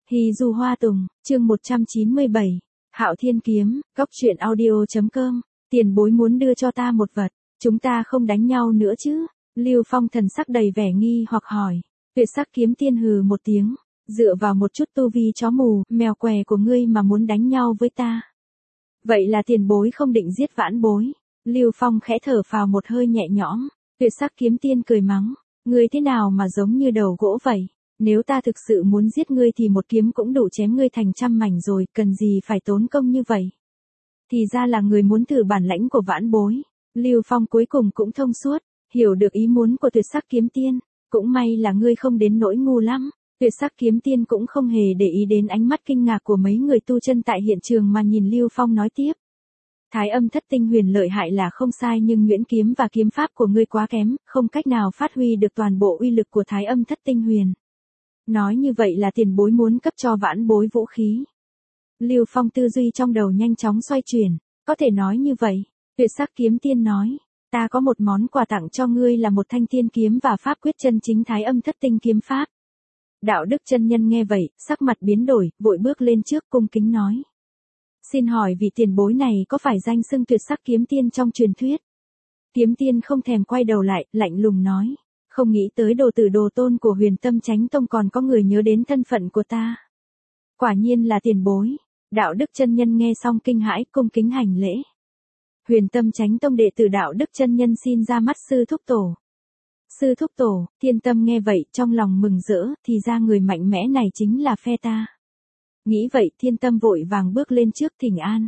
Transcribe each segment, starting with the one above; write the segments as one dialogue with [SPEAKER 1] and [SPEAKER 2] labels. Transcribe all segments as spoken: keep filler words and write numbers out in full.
[SPEAKER 1] Hì dù hoa tùng, chương một trăm chín mươi bảy. Hạo Thiên Kiếm, góc truyện audio.com. Tiền bối muốn đưa cho ta một vật, chúng ta không đánh nhau nữa chứ? Lưu Phong thần sắc đầy vẻ nghi hoặc hỏi. Tuyệt sắc kiếm tiên hừ một tiếng, dựa vào một chút tu vi chó mù, mèo què của ngươi mà muốn đánh nhau với ta. Vậy là tiền bối không định giết vãn bối. Lưu Phong khẽ thở phào một hơi nhẹ nhõm. Tuyệt sắc kiếm tiên cười mắng, ngươi thế nào mà giống như đầu gỗ vậy? Nếu ta thực sự muốn giết ngươi thì một kiếm cũng đủ chém ngươi thành trăm mảnh rồi, cần gì phải tốn công như vậy? Thì ra là người muốn thử bản lãnh của vãn bối. Lưu Phong cuối cùng cũng thông suốt, hiểu được ý muốn của tuyệt sắc kiếm tiên. Cũng may là ngươi không đến nỗi ngu lắm. Tuyệt sắc kiếm tiên cũng không hề để ý đến ánh mắt kinh ngạc của mấy người tu chân tại hiện trường mà nhìn Lưu Phong nói tiếp. Thái âm thất tinh huyền lợi hại là không sai, nhưng nhuyễn kiếm và kiếm pháp của ngươi quá kém, không cách nào phát huy được toàn bộ uy lực của thái âm thất tinh huyền. Nói như vậy là tiền bối muốn cấp cho vãn bối vũ khí. Lưu Phong tư duy trong đầu nhanh chóng xoay chuyển, có thể nói như vậy. Tuyệt sắc kiếm tiên nói, ta có một món quà tặng cho ngươi là một thanh tiên kiếm và pháp quyết chân chính thái âm thất tinh kiếm pháp. Đạo đức chân nhân nghe vậy, sắc mặt biến đổi, vội bước lên trước cung kính nói. Xin hỏi vị tiền bối này có phải danh xưng tuyệt sắc kiếm tiên trong truyền thuyết? Kiếm tiên không thèm quay đầu lại, lạnh lùng nói. Không nghĩ tới đồ tử đồ tôn của Huyền Tâm Chánh Tông còn có người nhớ đến thân phận của ta. Quả nhiên là tiền bối. Đạo đức chân nhân nghe xong kinh hãi, cung kính hành lễ. Huyền Tâm Chánh Tông đệ tử đạo đức chân nhân xin ra mắt sư thúc tổ. Sư thúc tổ, Thiên Tâm nghe vậy trong lòng mừng rỡ, thì ra người mạnh mẽ này chính là phe ta. Nghĩ vậy Thiên Tâm vội vàng bước lên trước thỉnh an.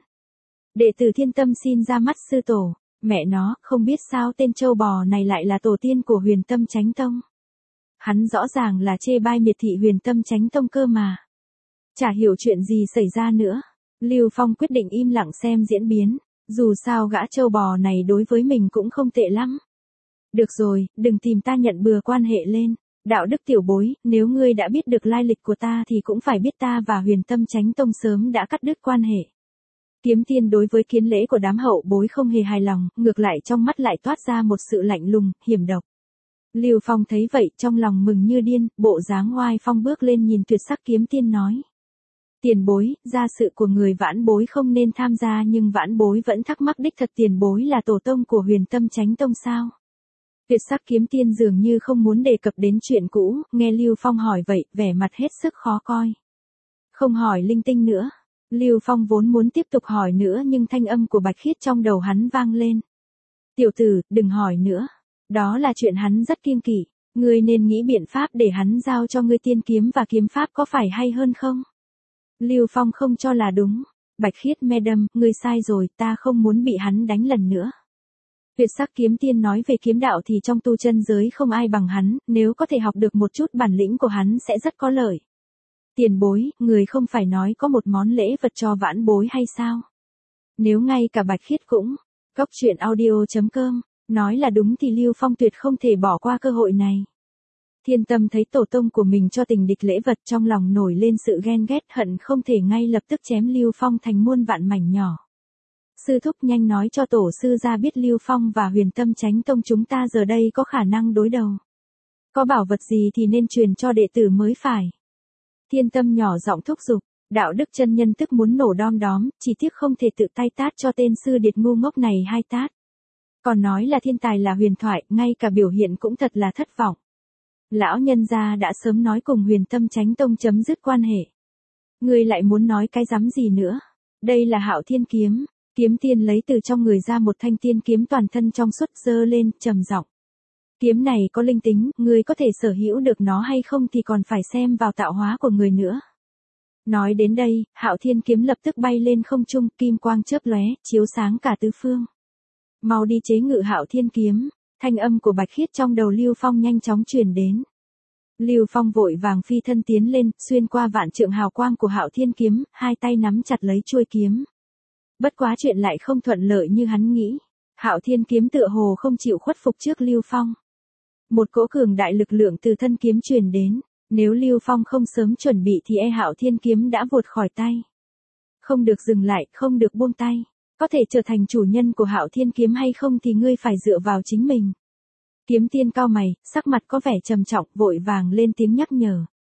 [SPEAKER 1] Đệ tử Thiên Tâm xin ra mắt sư tổ. Mẹ nó, không biết sao tên châu bò này lại là tổ tiên của Huyền Tâm Chánh Tông. Hắn rõ ràng là chê bai miệt thị Huyền Tâm Chánh Tông cơ mà. Chả hiểu chuyện gì xảy ra nữa. Lưu Phong quyết định im lặng xem diễn biến. Dù sao gã châu bò này đối với mình cũng không tệ lắm. Được rồi, đừng tìm ta nhận bừa quan hệ lên. Đạo đức tiểu bối, nếu ngươi đã biết được lai lịch của ta thì cũng phải biết ta và Huyền Tâm Chánh Tông sớm đã cắt đứt quan hệ. Kiếm tiên đối với kiến lễ của đám hậu bối không hề hài lòng, ngược lại trong mắt lại toát ra một sự lạnh lùng, hiểm độc. Lưu Phong thấy vậy trong lòng mừng như điên, bộ dáng oai phong bước lên nhìn tuyệt sắc kiếm tiên nói. Tiền bối, gia sự của người vãn bối không nên tham gia, nhưng vãn bối vẫn thắc mắc đích thật tiền bối là tổ tông của Huyền Tâm Chánh Tông sao? Tuyệt sắc kiếm tiên dường như không muốn đề cập đến chuyện cũ, nghe Lưu Phong hỏi vậy, vẻ mặt hết sức khó coi. Không hỏi linh tinh nữa. Lưu Phong vốn muốn tiếp tục hỏi nữa nhưng thanh âm của Bạch Khiết trong đầu hắn vang lên. Tiểu tử, đừng hỏi nữa. Đó là chuyện hắn rất kiêng kỵ. Ngươi nên nghĩ biện pháp để hắn giao cho ngươi tiên kiếm và kiếm pháp có phải hay hơn không? Lưu Phong không cho là đúng. Bạch Khiết madam, ngươi sai rồi, ta không muốn bị hắn đánh lần nữa. Tuyệt sắc kiếm tiên nói về kiếm đạo thì trong tu chân giới không ai bằng hắn, nếu có thể học được một chút bản lĩnh của hắn sẽ rất có lợi. Tiền bối, người không phải nói có một món lễ vật cho vãn bối hay sao? Nếu ngay cả Bạch Khiết cũng, góc truyện audio.com, nói là đúng thì Lưu Phong tuyệt không thể bỏ qua cơ hội này. Thiên Tâm thấy tổ tông của mình cho tình địch lễ vật trong lòng nổi lên sự ghen ghét hận không thể ngay lập tức chém Lưu Phong thành muôn vạn mảnh nhỏ. Sư thúc nhanh nói cho tổ sư ra biết Lưu Phong và Huyền Tâm Chánh Tông chúng ta giờ đây có khả năng đối đầu. Có bảo vật gì thì nên truyền cho đệ tử mới phải. Thiên Tâm nhỏ giọng thúc giục, đạo đức chân nhân tức muốn nổ đom đóm, chỉ tiếc không thể tự tay tát cho tên sư điệt ngu ngốc này hai tát. Còn nói là thiên tài là huyền thoại, ngay cả biểu hiện cũng thật là thất vọng. Lão nhân gia đã sớm nói cùng Huyền Tâm Chánh Tông chấm dứt quan hệ. Ngươi lại muốn nói cái rắm gì nữa? Đây là Hạo Thiên Kiếm. Kiếm tiên lấy từ trong người ra một thanh tiên kiếm toàn thân trong suốt giơ lên, trầm giọng. Kiếm này có linh tính, ngươi có thể sở hữu được nó hay không thì còn phải xem vào tạo hóa của người nữa. Nói đến đây, Hạo Thiên Kiếm lập tức bay lên không trung, kim quang chớp lóe, chiếu sáng cả tứ phương. Mau đi chế ngự Hạo Thiên Kiếm, thanh âm của Bạch Khiết trong đầu Lưu Phong nhanh chóng truyền đến. Lưu Phong vội vàng phi thân tiến lên, xuyên qua vạn trượng hào quang của Hạo Thiên Kiếm, hai tay nắm chặt lấy chuôi kiếm. Bất quá chuyện lại không thuận lợi như hắn nghĩ. Hạo Thiên Kiếm tựa hồ không chịu khuất phục trước Lưu Phong. Một cỗ cường đại lực lượng từ thân kiếm truyền đến, nếu Lưu Phong không sớm chuẩn bị thì e Hạo Thiên Kiếm đã vụt khỏi tay. Không được dừng lại, không được buông tay. Có thể trở thành chủ nhân của Hạo Thiên Kiếm hay không thì ngươi phải dựa vào chính mình. Kiếm tiên cao mày, sắc mặt có vẻ trầm trọng, vội vàng lên tiếng nhắc nhở.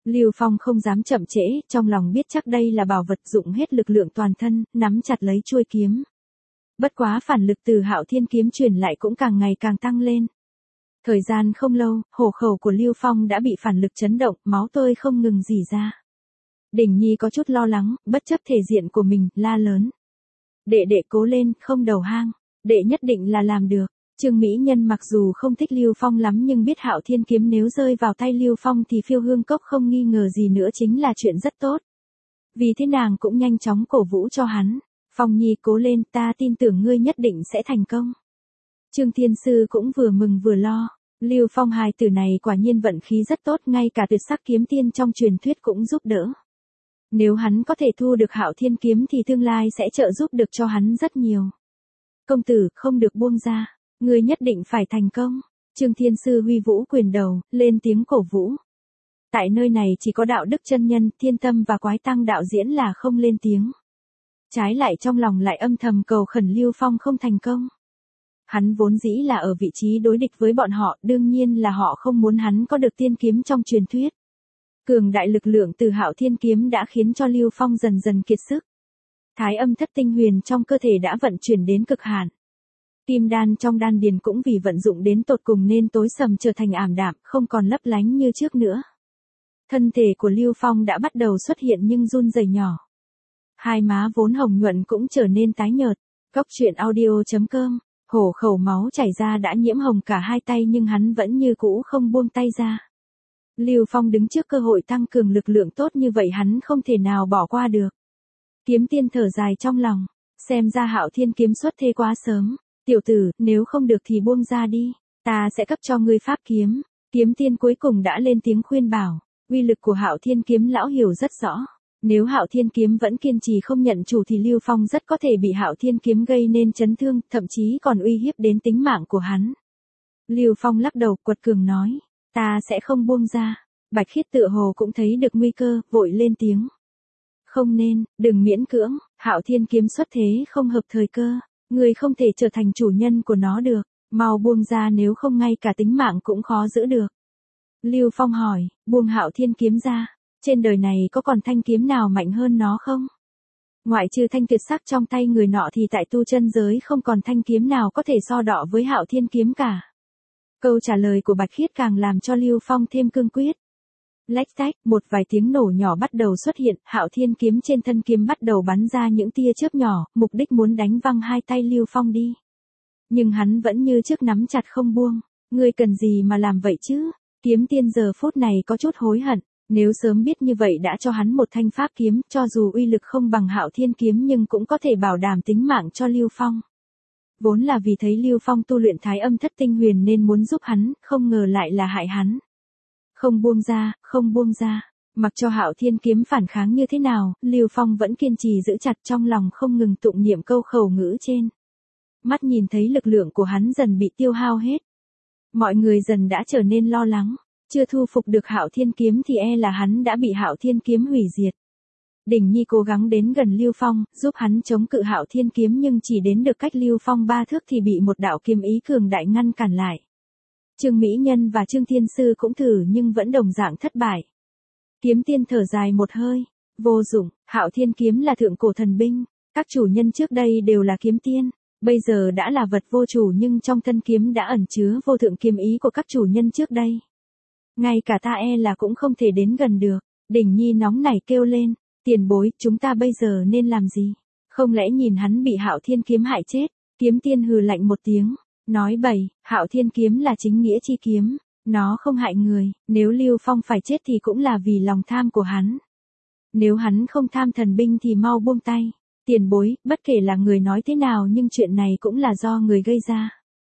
[SPEAKER 1] Lưu Phong không dám chậm trễ, trong lòng biết chắc đây là bảo vật, dụng hết lực lượng toàn thân, nắm chặt lấy chuôi kiếm. Bất quá phản lực từ Hạo Thiên kiếm truyền lại cũng càng ngày càng tăng lên. Thời gian không lâu, hổ khẩu của Lưu Phong đã bị phản lực chấn động, máu tươi không ngừng rỉ ra. Đình Nhi có chút lo lắng, bất chấp thể diện của mình, la lớn. Đệ đệ cố lên, không đầu hang, đệ nhất định là làm được. Trương Mỹ Nhân mặc dù không thích Lưu Phong lắm nhưng biết Hạo Thiên kiếm nếu rơi vào tay Lưu Phong thì Phiêu Hương Cốc không nghi ngờ gì nữa chính là chuyện rất tốt. Vì thế nàng cũng nhanh chóng cổ vũ cho hắn. Phong Nhi cố lên, ta tin tưởng ngươi nhất định sẽ thành công. Trương Thiên Sư cũng vừa mừng vừa lo. Lưu Phong hài tử này quả nhiên vận khí rất tốt, ngay cả tuyệt sắc kiếm tiên trong truyền thuyết cũng giúp đỡ. Nếu hắn có thể thu được Hạo Thiên kiếm thì tương lai sẽ trợ giúp được cho hắn rất nhiều. Công tử, không được buông ra, ngươi nhất định phải thành công. Trương Thiên Sư huy vũ quyền đầu, lên tiếng cổ vũ. Tại nơi này chỉ có Đạo Đức chân nhân, Thiên Tâm và Quái Tăng đạo diễn là không lên tiếng. Trái lại trong lòng lại âm thầm cầu khẩn Lưu Phong không thành công. Hắn vốn dĩ là ở vị trí đối địch với bọn họ, đương nhiên là họ không muốn hắn có được tiên kiếm trong truyền thuyết. Cường đại lực lượng từ Hạo Thiên kiếm đã khiến cho Lưu Phong dần dần kiệt sức. Thái âm thất tinh huyền trong cơ thể đã vận chuyển đến cực hạn. Kim đan trong đan điền cũng vì vận dụng đến tột cùng nên tối sầm trở thành ảm đạm, không còn lấp lánh như trước nữa. Thân thể của Lưu Phong đã bắt đầu xuất hiện nhưng run rẩy nhỏ. Hai má vốn hồng nhuận cũng trở nên tái nhợt. Cốc truyện audio chấm com, hổ khẩu máu chảy ra đã nhiễm hồng cả hai tay nhưng hắn vẫn như cũ không buông tay ra. Lưu Phong đứng trước cơ hội tăng cường lực lượng tốt như vậy hắn không thể nào bỏ qua được. Kiếm tiên thở dài trong lòng, xem ra Hạo Thiên kiếm xuất thế quá sớm. Tiểu tử, nếu không được thì buông ra đi, ta sẽ cấp cho ngươi pháp kiếm. Kiếm tiên cuối cùng đã lên tiếng khuyên bảo, uy lực của Hạo Thiên kiếm lão hiểu rất rõ. Nếu Hạo Thiên kiếm vẫn kiên trì không nhận chủ thì Lưu Phong rất có thể bị Hạo Thiên kiếm gây nên chấn thương, thậm chí còn uy hiếp đến tính mạng của hắn. Lưu Phong lắc đầu quật cường nói, ta sẽ không buông ra. Bạch Khiết tựa hồ cũng thấy được nguy cơ, vội lên tiếng. Không nên, đừng miễn cưỡng, Hạo Thiên kiếm xuất thế không hợp thời cơ, ngươi không thể trở thành chủ nhân của nó được, mau buông ra nếu không ngay cả tính mạng cũng khó giữ được. Lưu Phong hỏi, buông Hạo Thiên kiếm ra, trên đời này có còn thanh kiếm nào mạnh hơn nó không? Ngoại trừ thanh tuyệt sắc trong tay người nọ thì tại tu chân giới không còn thanh kiếm nào có thể so đọ với Hạo Thiên kiếm cả. Câu trả lời của Bạch Khiết càng làm cho Lưu Phong thêm cương quyết. Lách tách, một vài tiếng nổ nhỏ bắt đầu xuất hiện, Hạo Thiên kiếm trên thân kiếm bắt đầu bắn ra những tia chớp nhỏ, mục đích muốn đánh văng hai tay Lưu Phong đi. Nhưng hắn vẫn như trước nắm chặt không buông, ngươi cần gì mà làm vậy chứ? Kiếm tiên giờ phút này có chút hối hận, nếu sớm biết như vậy đã cho hắn một thanh pháp kiếm, cho dù uy lực không bằng Hạo Thiên kiếm nhưng cũng có thể bảo đảm tính mạng cho Lưu Phong. Vốn là vì thấy Lưu Phong tu luyện Thái âm thất tinh huyền nên muốn giúp hắn, không ngờ lại là hại hắn. Không buông ra, không buông ra, mặc cho Hạo Thiên kiếm phản kháng như thế nào, Lưu Phong vẫn kiên trì giữ chặt trong lòng không ngừng tụng niệm câu khẩu ngữ trên. Mắt nhìn thấy lực lượng của hắn dần bị tiêu hao hết. Mọi người dần đã trở nên lo lắng, chưa thu phục được Hạo Thiên kiếm thì e là hắn đã bị Hạo Thiên kiếm hủy diệt. Đình Nhi cố gắng đến gần Lưu Phong, giúp hắn chống cự Hạo Thiên kiếm nhưng chỉ đến được cách Lưu Phong ba thước thì bị một đạo kiếm ý cường đại ngăn cản lại. Trương Mỹ Nhân và Trương Thiên Sư cũng thử nhưng vẫn đồng dạng thất bại. Kiếm tiên thở dài một hơi, vô dụng, Hạo Thiên kiếm là thượng cổ thần binh, các chủ nhân trước đây đều là kiếm tiên, bây giờ đã là vật vô chủ nhưng trong thân kiếm đã ẩn chứa vô thượng kiếm ý của các chủ nhân trước đây. Ngay cả ta e là cũng không thể đến gần được. Đình Nhi nóng nảy kêu lên, tiền bối, chúng ta bây giờ nên làm gì? Không lẽ nhìn hắn bị Hạo Thiên kiếm hại chết? Kiếm tiên hừ lạnh một tiếng, nói bậy, Hạo Thiên kiếm là chính nghĩa chi kiếm, nó không hại người, nếu Lưu Phong phải chết thì cũng là vì lòng tham của hắn. Nếu hắn không tham thần binh thì mau buông tay. Tiền bối, bất kể là người nói thế nào nhưng chuyện này cũng là do người gây ra.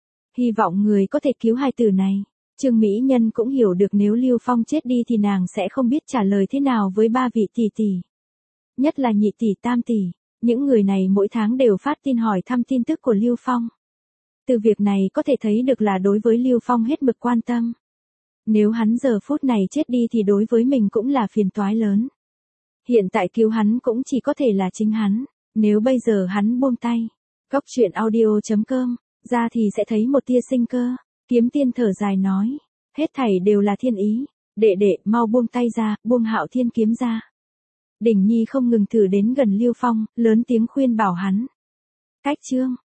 [SPEAKER 1] Hy vọng người có thể cứu hai tử này. Trương Mỹ Nhân cũng hiểu được nếu Lưu Phong chết đi thì nàng sẽ không biết trả lời thế nào với ba vị tỷ tỷ. Nhất là nhị tỷ tam tỷ, những người này mỗi tháng đều phát tin hỏi thăm tin tức của Lưu Phong. Từ việc này có thể thấy được là đối với Lưu Phong hết mực quan tâm. Nếu hắn giờ phút này chết đi thì đối với mình cũng là phiền toái lớn. Hiện tại cứu hắn cũng chỉ có thể là chính hắn, nếu bây giờ hắn buông tay. Cốc truyện audio chấm com, ra thì sẽ thấy một tia sinh cơ. Kiếm tiên thở dài nói, hết thảy đều là thiên ý, Đệ đệ, mau buông tay ra, buông Hạo Thiên kiếm ra. Đỉnh Nhi không ngừng thử đến gần Lưu Phong, lớn tiếng khuyên bảo hắn. Cách chương